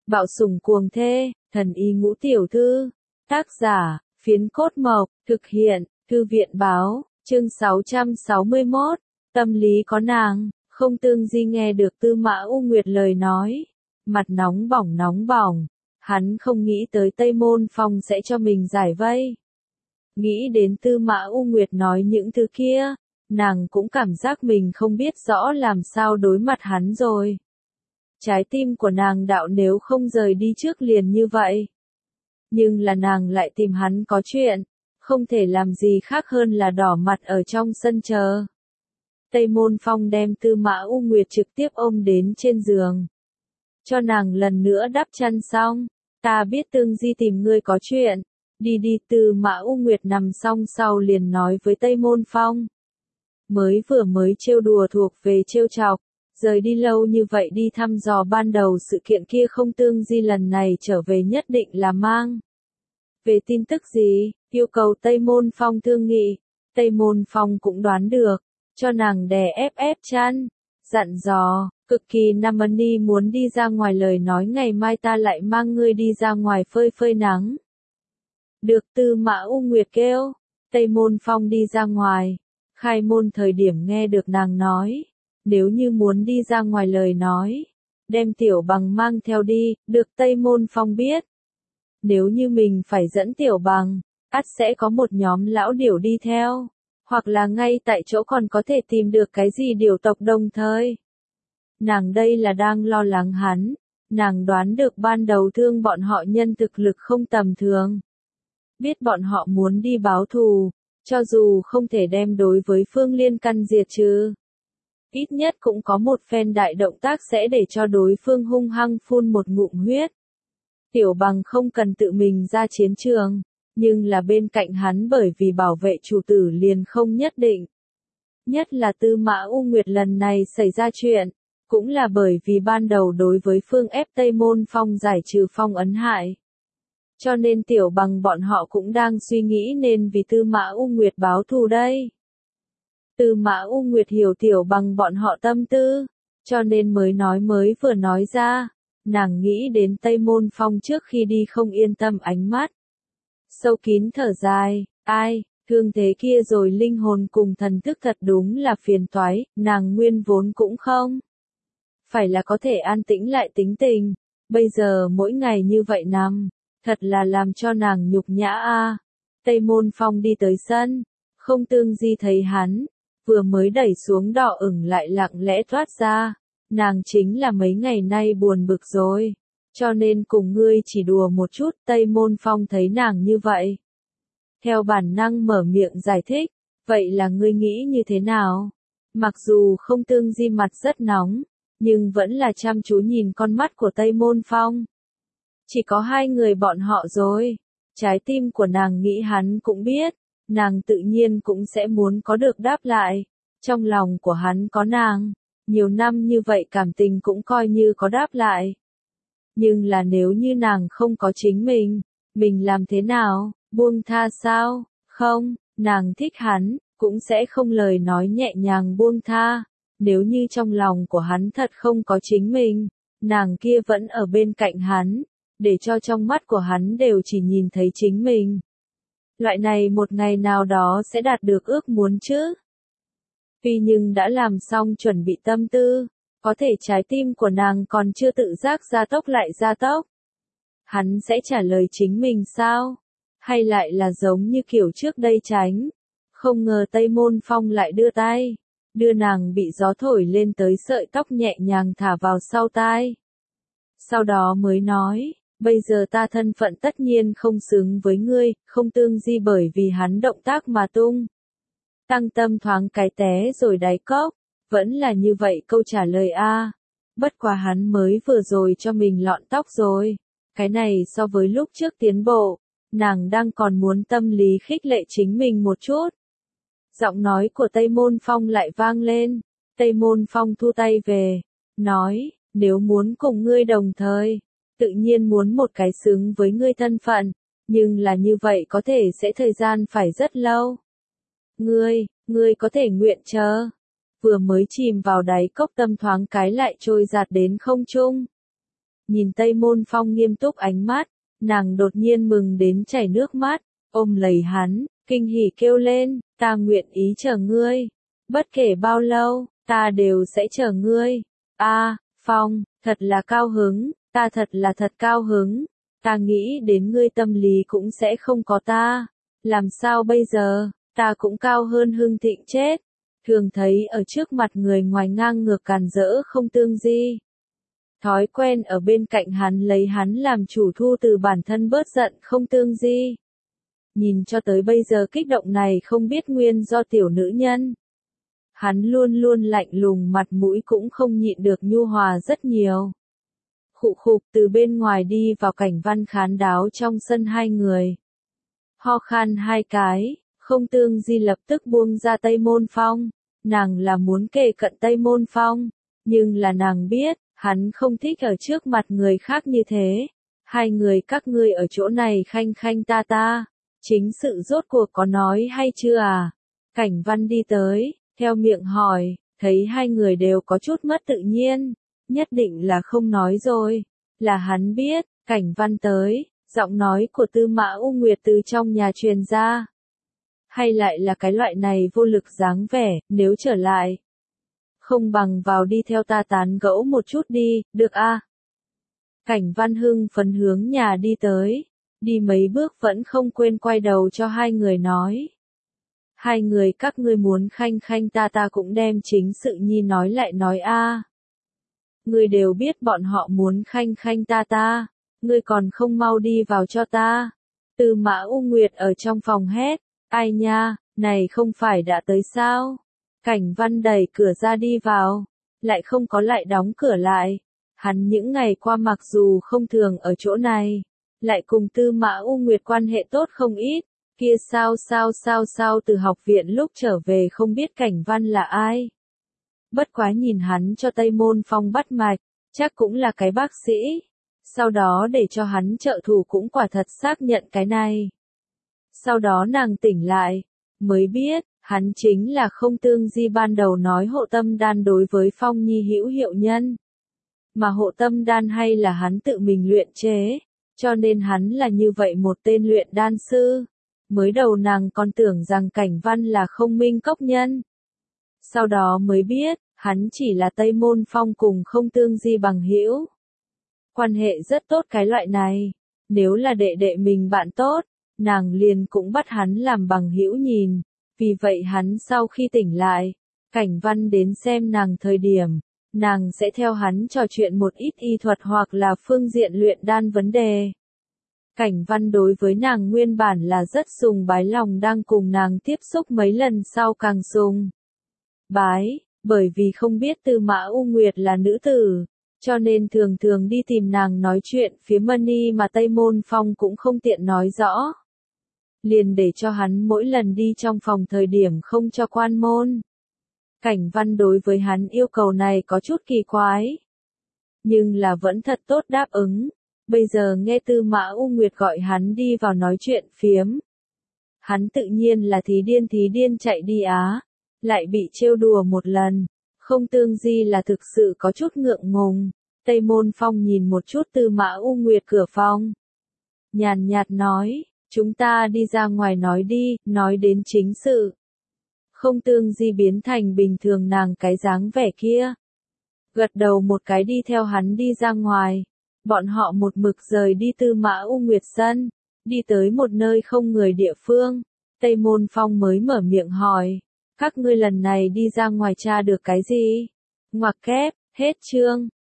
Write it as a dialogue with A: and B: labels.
A: Bạo sủng cuồng thê, thần y ngũ tiểu thư. Tác giả, Phiến Cốt Mộc, thực hiện, Thư viện Báo, chương 661, tâm lý có nàng. Không Tương Di nghe được Tư Mã U Nguyệt lời nói, mặt nóng bỏng, hắn không nghĩ tới Tây Môn Phong sẽ cho mình giải vây. Nghĩ đến Tư Mã U Nguyệt nói những thứ kia, nàng cũng cảm giác mình không biết rõ làm sao đối mặt hắn rồi. Trái tim của nàng đạo nếu không rời đi trước liền như vậy. Nhưng là nàng lại tìm hắn có chuyện, không thể làm gì khác hơn là đỏ mặt ở trong sân chờ. Tây Môn Phong đem Tư Mã U Nguyệt trực tiếp ôm đến trên giường. Cho nàng lần nữa đắp chăn xong, ta biết Tương Di tìm ngươi có chuyện, đi đi. Tư Mã U Nguyệt nằm xong sau liền nói với Tây Môn Phong. Mới trêu đùa thuộc về trêu chọc, rời đi lâu như vậy đi thăm dò ban đầu sự kiện kia không. Tương Di lần này trở về nhất định là mang về tin tức gì, yêu cầu Tây Môn Phong thương nghị. Tây Môn Phong cũng đoán được, cho nàng đè ép chăn, dặn dò, cực kỳ Nam Ân muốn đi ra ngoài lời nói ngày mai ta lại mang ngươi đi ra ngoài phơi nắng. Được. Tư Mã U Nguyệt kêu. Tây Môn Phong đi ra ngoài, khai môn thời điểm nghe được nàng nói, nếu như muốn đi ra ngoài lời nói, đem Tiểu Bằng mang theo đi. Được. Tây Môn Phong biết, nếu như mình phải dẫn Tiểu Bằng, ắt sẽ có một nhóm lão điểu đi theo, hoặc là ngay tại chỗ còn có thể tìm được cái gì điểu tộc đồng thời. Nàng đây là đang lo lắng hắn, nàng đoán được ban đầu thương bọn họ nhân thực lực không tầm thường. Biết bọn họ muốn đi báo thù, cho dù không thể đem đối với Phương Liên căn diệt trừ, ít nhất cũng có một phen đại động tác sẽ để cho đối phương hung hăng phun một ngụm huyết. Tiểu Bằng không cần tự mình ra chiến trường, nhưng là bên cạnh hắn bởi vì bảo vệ chủ tử liền không nhất định. Nhất là Tư Mã U Nguyệt lần này xảy ra chuyện, cũng là bởi vì ban đầu đối với phương ép Tây Môn Phong giải trừ phong ấn hại. Cho nên Tiểu Bằng bọn họ cũng đang suy nghĩ nên vì Tư Mã U Nguyệt báo thù đây. Tư Mã U Nguyệt hiểu Tiểu Bằng bọn họ tâm tư, cho nên mới vừa nói ra, nàng nghĩ đến Tây Môn Phong trước khi đi không yên tâm ánh mắt. Sâu kín thở dài, ai, thương thế kia rồi linh hồn cùng thần thức thật đúng là phiền toái, nàng nguyên vốn cũng không phải là có thể an tĩnh lại tính tình, bây giờ mỗi ngày như vậy nằm, thật là làm cho nàng nhục nhã a. Tây Môn Phong đi tới sân, không Tương Di thấy hắn, vừa mới đẩy xuống đỏ ửng lại lặng lẽ thoát ra, nàng chính là mấy ngày nay buồn bực rồi, cho nên cùng ngươi chỉ đùa một chút. Tây Môn Phong thấy nàng như vậy, theo bản năng mở miệng giải thích, vậy là ngươi nghĩ như thế nào? Mặc dù không Tương Di mặt rất nóng, nhưng vẫn là chăm chú nhìn con mắt của Tây Môn Phong. Chỉ có hai người bọn họ rồi, trái tim của nàng nghĩ hắn cũng biết, nàng tự nhiên cũng sẽ muốn có được đáp lại, trong lòng của hắn có nàng, nhiều năm như vậy cảm tình cũng coi như có đáp lại. Nhưng là nếu như nàng không có chính mình làm thế nào, buông tha sao? Không, nàng thích hắn, cũng sẽ không lời nói nhẹ nhàng buông tha. Nếu như trong lòng của hắn thật không có chính mình, nàng kia vẫn ở bên cạnh hắn, để cho trong mắt của hắn đều chỉ nhìn thấy chính mình. Loại này một ngày nào đó sẽ đạt được ước muốn chứ. Tuy nhưng đã làm xong chuẩn bị tâm tư, có thể trái tim của nàng còn chưa tự giác gia tốc lại gia tốc. Hắn sẽ trả lời chính mình sao? Hay lại là giống như kiểu trước đây tránh? Không ngờ Tây Môn Phong lại đưa tay, đưa nàng bị gió thổi lên tới sợi tóc nhẹ nhàng thả vào sau tai. Sau đó mới nói, bây giờ ta thân phận tất nhiên không xứng với ngươi, không Tương Di bởi vì hắn động tác mà tung tăng tâm thoáng cái té rồi đáy cốc, vẫn là như vậy câu trả lời a. Bất quá hắn mới vừa rồi cho mình lọn tóc rồi, cái này so với lúc trước tiến bộ, nàng đang còn muốn tâm lý khích lệ chính mình một chút. Giọng nói của Tây Môn Phong lại vang lên, Tây Môn Phong thu tay về, nói, nếu muốn cùng ngươi đồng thời, tự nhiên muốn một cái xứng với ngươi thân phận, nhưng là như vậy có thể sẽ thời gian phải rất lâu. Ngươi có thể nguyện chờ. Vừa mới chìm vào đáy cốc tâm thoáng cái lại trôi giạt đến không trung. Nhìn Tây Môn Phong nghiêm túc ánh mắt, nàng đột nhiên mừng đến chảy nước mắt, ôm lấy hắn, kinh hỉ kêu lên, ta nguyện ý chờ ngươi. Bất kể bao lâu, ta đều sẽ chờ ngươi. Phong, thật là cao hứng, ta thật là thật cao hứng. Ta nghĩ đến ngươi tâm lý cũng sẽ không có ta. Làm sao bây giờ, ta cũng cao hơn Hưng Thịnh chết. Thường thấy ở trước mặt người ngoài ngang ngược càn rỡ không tương di. Thói quen ở bên cạnh hắn lấy hắn làm chủ thu từ bản thân bớt giận không tương di. Nhìn cho tới bây giờ kích động này không biết nguyên do tiểu nữ nhân. Hắn luôn luôn lạnh lùng mặt mũi cũng không nhịn được nhu hòa rất nhiều. Khụ khục từ bên ngoài đi vào Cảnh Văn khán đáo trong sân hai người. Ho khan hai cái, không tương di lập tức buông ra Tây Môn Phong. Nàng là muốn kề cận Tây Môn Phong, nhưng là nàng biết, hắn không thích ở trước mặt người khác như thế. Hai người các ngươi ở chỗ này khanh khanh ta ta, chính sự rốt cuộc có nói hay chưa à? Cảnh Văn đi tới, theo miệng hỏi, thấy hai người đều có chút mất tự nhiên, nhất định là không nói rồi. Là hắn biết, Cảnh Văn tới, giọng nói của Tư Mã U Nguyệt từ trong nhà truyền ra. Hay lại là cái loại này vô lực dáng vẻ, nếu trở lại. Không bằng vào đi theo ta tán gẫu một chút đi, được a? Cảnh Văn hưng phấn hướng nhà đi tới, đi mấy bước vẫn không quên quay đầu cho hai người nói. Hai người các ngươi muốn khanh khanh ta ta cũng đem chính sự nhi nói lại nói a. Ngươi đều biết bọn họ muốn khanh khanh ta ta, ngươi còn không mau đi vào cho ta. Tư Mã U Nguyệt ở trong phòng hét, ai nha, này không phải đã tới sao? Cảnh Văn đẩy cửa ra đi vào, lại không có lại đóng cửa lại. Hắn những ngày qua mặc dù không thường ở chỗ này, lại cùng Tư Mã U Nguyệt quan hệ tốt không ít, kia sao từ học viện lúc trở về không biết Cảnh Văn là ai. Bất quá nhìn hắn cho Tây Môn Phong bắt mạch, chắc cũng là cái bác sĩ. Sau đó để cho hắn trợ thủ cũng quả thật xác nhận cái này. Sau đó nàng tỉnh lại, mới biết, hắn chính là không tương di ban đầu nói hộ tâm đan đối với Phong Nhi hữu hiệu nhân. Mà hộ tâm đan hay là hắn tự mình luyện chế, cho nên hắn là như vậy một tên luyện đan sư. Mới đầu nàng còn tưởng rằng Cảnh Văn là không minh cốc nhân. Sau đó mới biết, hắn chỉ là Tây Môn Phong cùng không tương di bằng hữu. Quan hệ rất tốt cái loại này, nếu là đệ đệ mình bạn tốt, nàng liền cũng bắt hắn làm bằng hữu nhìn. Vì vậy hắn sau khi tỉnh lại, Cảnh Văn đến xem nàng thời điểm, nàng sẽ theo hắn trò chuyện một ít y thuật hoặc là phương diện luyện đan vấn đề. Cảnh Văn đối với nàng nguyên bản là rất sùng bái, lòng đang cùng nàng tiếp xúc mấy lần sau càng sùng bái, bởi vì không biết Tư Mã U Nguyệt là nữ tử, cho nên thường thường đi tìm nàng nói chuyện phía money mà Tây Môn Phong cũng không tiện nói rõ. Liền để cho hắn mỗi lần đi trong phòng thời điểm không cho quan môn. Cảnh Văn đối với hắn yêu cầu này có chút kỳ quái, nhưng là vẫn thật tốt đáp ứng. Bây giờ nghe Tư Mã U Nguyệt gọi hắn đi vào nói chuyện phiếm, hắn tự nhiên là thí điên chạy đi á, lại bị trêu đùa một lần. Không tương di là thực sự có chút ngượng ngùng. Tây Môn Phong nhìn một chút Tư Mã U Nguyệt cửa phòng, nhàn nhạt nói, chúng ta đi ra ngoài nói đi, nói đến chính sự. Không tương di biến thành bình thường nàng cái dáng vẻ kia, gật đầu một cái đi theo hắn đi ra ngoài. Bọn họ một mực rời đi Tư Mã U Nguyệt sân, đi tới một nơi không người địa phương. Tây Môn Phong mới mở miệng hỏi, các ngươi lần này đi ra ngoài tra được cái gì? Ngoặc kép, hết chương.